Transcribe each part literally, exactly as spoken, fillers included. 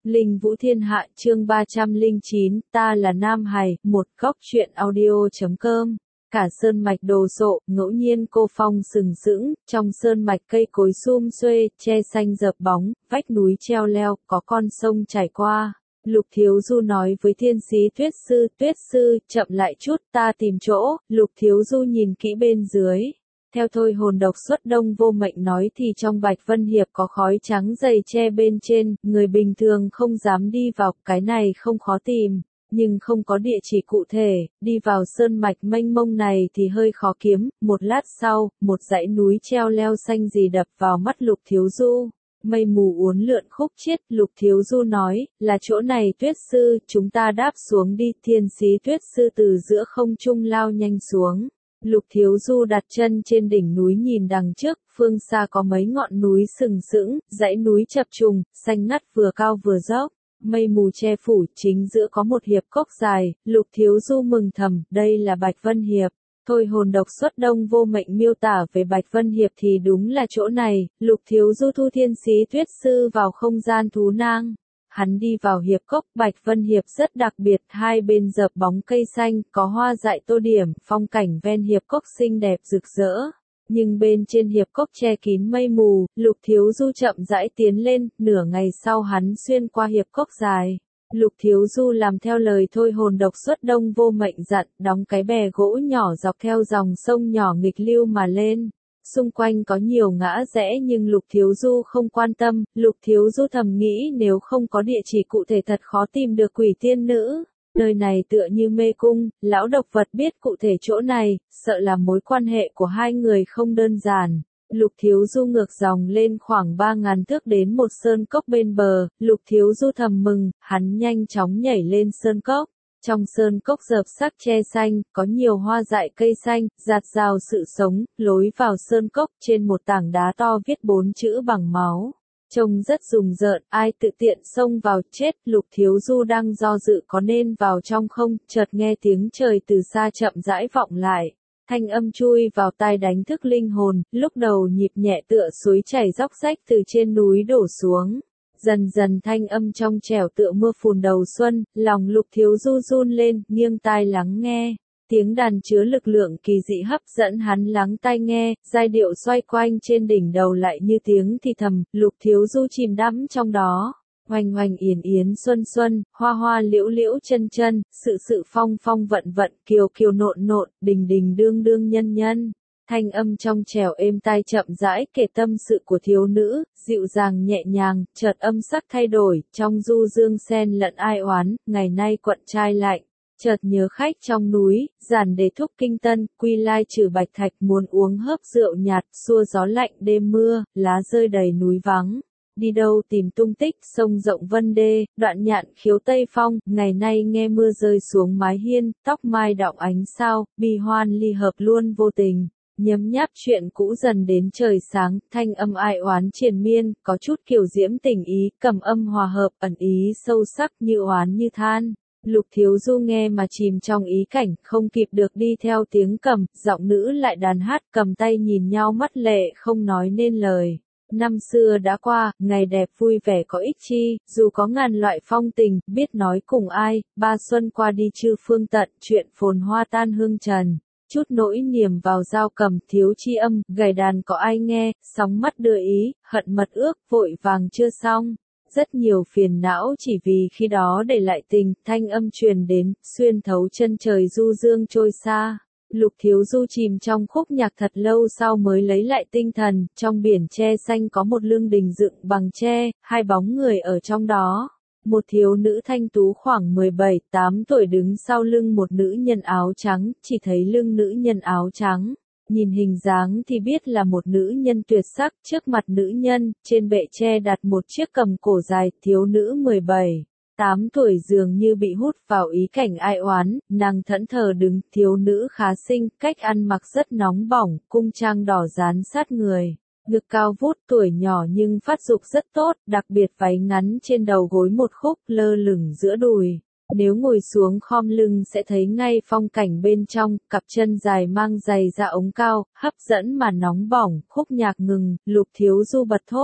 Linh Vũ Thiên Hạ chương ba trăm lẻ chín, ta là Nam Hải, một góc truyện audio.com. Cả sơn mạch đồ sộ, ngẫu nhiên cô phong sừng sững, trong sơn mạch cây cối sum xuê, che xanh dợp bóng, vách núi treo leo, có con sông chảy qua. Lục Thiếu Du nói với thiên sĩ Tuyết Sư, Tuyết Sư, chậm lại chút, ta tìm chỗ. Lục Thiếu Du nhìn kỹ bên dưới. Theo thôi hồn độc xuất Đông Vô Mệnh nói thì trong Bạch Vân Hiệp có khói trắng dày che bên trên, người bình thường không dám đi vào, cái này không khó tìm, nhưng không có địa chỉ cụ thể, đi vào sơn mạch mênh mông này thì hơi khó kiếm. Một lát sau, một dãy núi treo leo xanh gì đập vào mắt Lục Thiếu Du. Mây mù uốn lượn khúc chiết, Lục Thiếu Du nói, là chỗ này Tuyết Sư, chúng ta đáp xuống đi. Thiên sĩ Tuyết Sư từ giữa không trung lao nhanh xuống. Lục Thiếu Du đặt chân trên đỉnh núi nhìn đằng trước, phương xa có mấy ngọn núi sừng sững, dãy núi chập trùng, xanh ngắt vừa cao vừa dốc, mây mù che phủ, chính giữa có một hiệp cốc dài. Lục Thiếu Du mừng thầm, đây là Bạch Vân Hiệp. Thôi hồn độc xuất Đông Vô Mệnh miêu tả về Bạch Vân Hiệp thì đúng là chỗ này. Lục Thiếu Du thu thiên sĩ Tuyết Sư vào không gian thú nang. Hắn đi vào hiệp cốc. Bạch Vân Hiệp rất đặc biệt, hai bên dợp bóng cây xanh, có hoa dại tô điểm, phong cảnh ven hiệp cốc xinh đẹp rực rỡ. Nhưng bên trên hiệp cốc che kín mây mù. Lục Thiếu Du chậm rãi tiến lên, nửa ngày sau hắn xuyên qua hiệp cốc dài. Lục Thiếu Du làm theo lời thôi hồn độc xuất Đông Vô Mệnh dặn, đóng cái bè gỗ nhỏ dọc theo dòng sông nhỏ nghịch lưu mà lên. Xung quanh có nhiều ngã rẽ nhưng Lục Thiếu Du không quan tâm. Lục Thiếu Du thầm nghĩ nếu không có địa chỉ cụ thể thật khó tìm được quỷ tiên nữ. Nơi này tựa như mê cung, lão độc vật biết cụ thể chỗ này, sợ là mối quan hệ của hai người không đơn giản. Lục Thiếu Du ngược dòng lên khoảng ba ngàn thước đến một sơn cốc bên bờ. Lục Thiếu Du thầm mừng, hắn nhanh chóng nhảy lên sơn cốc. Trong sơn cốc rợp sắc che xanh, có nhiều hoa dại cây xanh, rạt rào sự sống. Lối vào sơn cốc trên một tảng đá to viết bốn chữ bằng máu. Trông rất rùng rợn, ai tự tiện xông vào chết. Lục Thiếu Du đang do dự có nên vào trong không, chợt nghe tiếng trời từ xa chậm rãi vọng lại. Thanh âm chui vào tai đánh thức linh hồn, lúc đầu nhịp nhẹ tựa suối chảy róc rách từ trên núi đổ xuống. Dần dần thanh âm trong trẻo tựa mưa phùn đầu xuân, lòng Lục Thiếu Du run lên, nghiêng tai lắng nghe. Tiếng đàn chứa lực lượng kỳ dị hấp dẫn hắn lắng tai nghe, giai điệu xoay quanh trên đỉnh đầu lại như tiếng thì thầm. Lục Thiếu Du chìm đắm trong đó. Hoành hoành yển yến xuân xuân, hoa hoa liễu liễu chân chân, sự sự phong phong vận vận, kiều kiều nộn nộn, đình đình đương đương nhân nhân. Thanh âm trong trẻo êm tai chậm rãi kể tâm sự của thiếu nữ, dịu dàng nhẹ nhàng, chợt âm sắc thay đổi, trong du dương xen lẫn ai oán. Ngày nay quận trai lạnh, chợt nhớ khách trong núi, giản để thúc kinh tân, quy lai trừ bạch thạch, muốn uống hớp rượu nhạt, xua gió lạnh đêm mưa, lá rơi đầy núi vắng. Đi đâu tìm tung tích, sông rộng vân đê, đoạn nhạn khiếu tây phong. Ngày nay nghe mưa rơi xuống mái hiên, tóc mai đọng ánh sao, bi hoan ly hợp luôn vô tình. Nhấm nháp chuyện cũ dần đến trời sáng, thanh âm ai oán triền miên, có chút kiểu diễm tình ý, cầm âm hòa hợp, ẩn ý sâu sắc như oán như than. Lục Thiếu Du nghe mà chìm trong ý cảnh, không kịp được đi theo tiếng cầm, giọng nữ lại đàn hát, cầm tay nhìn nhau mắt lệ không nói nên lời. Năm xưa đã qua, ngày đẹp vui vẻ có ích chi, dù có ngàn loại phong tình, biết nói cùng ai. Ba xuân qua đi chư phương tận, chuyện phồn hoa tan hương trần. Chút nỗi niềm vào dao cầm, thiếu chi âm, gảy đàn có ai nghe, sóng mắt đưa ý, hận mật ước, vội vàng chưa xong. Rất nhiều phiền não chỉ vì khi đó để lại tình, thanh âm truyền đến, xuyên thấu chân trời du dương trôi xa. Lục Thiếu Du chìm trong khúc nhạc thật lâu sau mới lấy lại tinh thần. Trong biển tre xanh có một lương đình dựng bằng tre, hai bóng người ở trong đó. Một thiếu nữ thanh tú khoảng mười bảy tám tuổi đứng sau lưng một nữ nhân áo trắng, chỉ thấy lưng nữ nhân áo trắng. Nhìn hình dáng thì biết là một nữ nhân tuyệt sắc. Trước mặt nữ nhân, trên bệ tre đặt một chiếc cầm cổ dài. Thiếu nữ mười bảy tám tuổi dường như bị hút vào ý cảnh ai oán, nàng thẫn thờ đứng. Thiếu nữ khá xinh, cách ăn mặc rất nóng bỏng, cung trang đỏ dán sát người. Ngực cao vút, tuổi nhỏ nhưng phát dục rất tốt, đặc biệt váy ngắn trên đầu gối một khúc lơ lửng giữa đùi. Nếu ngồi xuống khom lưng sẽ thấy ngay phong cảnh bên trong, cặp chân dài mang giày da ống cao, hấp dẫn mà nóng bỏng. Khúc nhạc ngừng, Lục Thiếu Du bật thốt.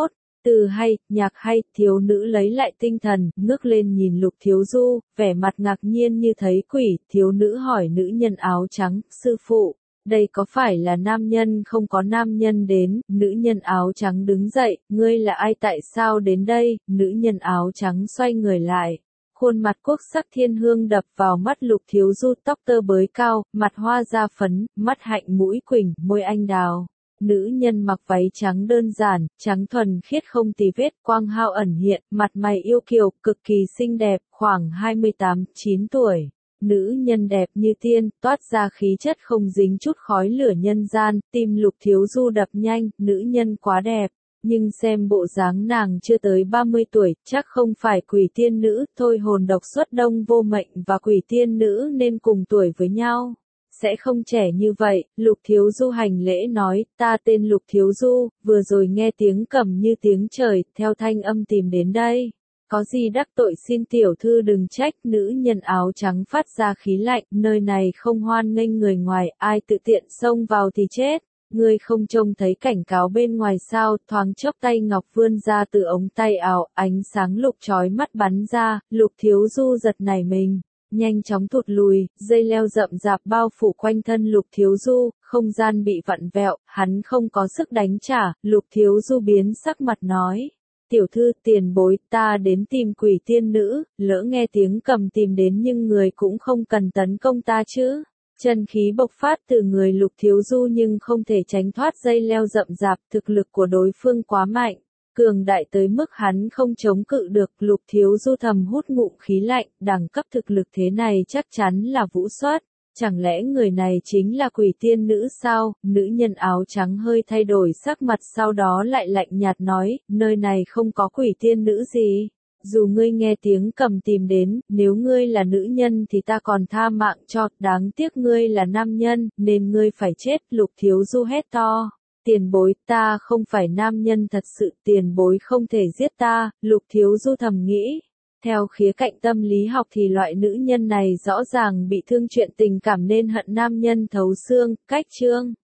Từ hay, nhạc hay, thiếu nữ lấy lại tinh thần, ngước lên nhìn Lục Thiếu Du, vẻ mặt ngạc nhiên như thấy quỷ, thiếu nữ hỏi nữ nhân áo trắng, sư phụ, đây có phải là nam nhân không có nam nhân đến, nữ nhân áo trắng đứng dậy, ngươi là ai tại sao đến đây, nữ nhân áo trắng xoay người lại. Khuôn mặt quốc sắc thiên hương đập vào mắt Lục Thiếu Du, tóc tơ bới cao, mặt hoa da phấn, mắt hạnh mũi quỳnh, môi anh đào. Nữ nhân mặc váy trắng đơn giản, trắng thuần khiết không tì vết, quang hao ẩn hiện, mặt mày yêu kiều, cực kỳ xinh đẹp, khoảng hai mươi tám chín tuổi. Nữ nhân đẹp như tiên, toát ra khí chất không dính chút khói lửa nhân gian, tim Lục Thiếu Du đập nhanh, nữ nhân quá đẹp. Nhưng xem bộ dáng nàng chưa tới ba mươi tuổi, chắc không phải quỷ tiên nữ, thôi hồn độc xuất đông vô mệnh và quỷ tiên nữ nên cùng tuổi với nhau. Sẽ không trẻ như vậy, Lục Thiếu Du hành lễ nói, ta tên Lục Thiếu Du, vừa rồi nghe tiếng cầm như tiếng trời, theo thanh âm tìm đến đây. Có gì đắc tội xin tiểu thư đừng trách, nữ nhân áo trắng phát ra khí lạnh, nơi này không hoan nghênh người ngoài, ai tự tiện xông vào thì chết. Ngươi không trông thấy cảnh cáo bên ngoài sao, thoáng chốc tay ngọc vươn ra từ ống tay áo, ánh sáng lục chói mắt bắn ra, Lục Thiếu Du giật nảy mình. Nhanh chóng thụt lùi, dây leo rậm rạp bao phủ quanh thân Lục Thiếu Du, không gian bị vặn vẹo, hắn không có sức đánh trả, Lục Thiếu Du biến sắc mặt nói. Tiểu thư, tiền bối, ta đến tìm quỷ tiên nữ, lỡ nghe tiếng cầm tìm đến nhưng người cũng không cần tấn công ta chứ. Chân khí bộc phát từ người Lục Thiếu Du nhưng không thể tránh thoát dây leo rậm rạp, thực lực của đối phương quá mạnh. Cường đại tới mức hắn không chống cự được, Lục Thiếu Du thầm hút ngụm khí lạnh, đẳng cấp thực lực thế này chắc chắn là vũ xuất. Chẳng lẽ người này chính là quỷ tiên nữ sao? Nữ nhân áo trắng hơi thay đổi sắc mặt sau đó lại lạnh nhạt nói, nơi này không có quỷ tiên nữ gì. Dù ngươi nghe tiếng cầm tìm đến, nếu ngươi là nữ nhân thì ta còn tha mạng cho, đáng tiếc ngươi là nam nhân, nên ngươi phải chết, Lục Thiếu Du hét to. Tiền bối, ta không phải nam nhân thật sự, tiền bối không thể giết ta, Lục Thiếu Du thầm nghĩ. Theo khía cạnh tâm lý học thì loại nữ nhân này rõ ràng bị thương chuyện tình cảm nên hận nam nhân thấu xương, cách chương.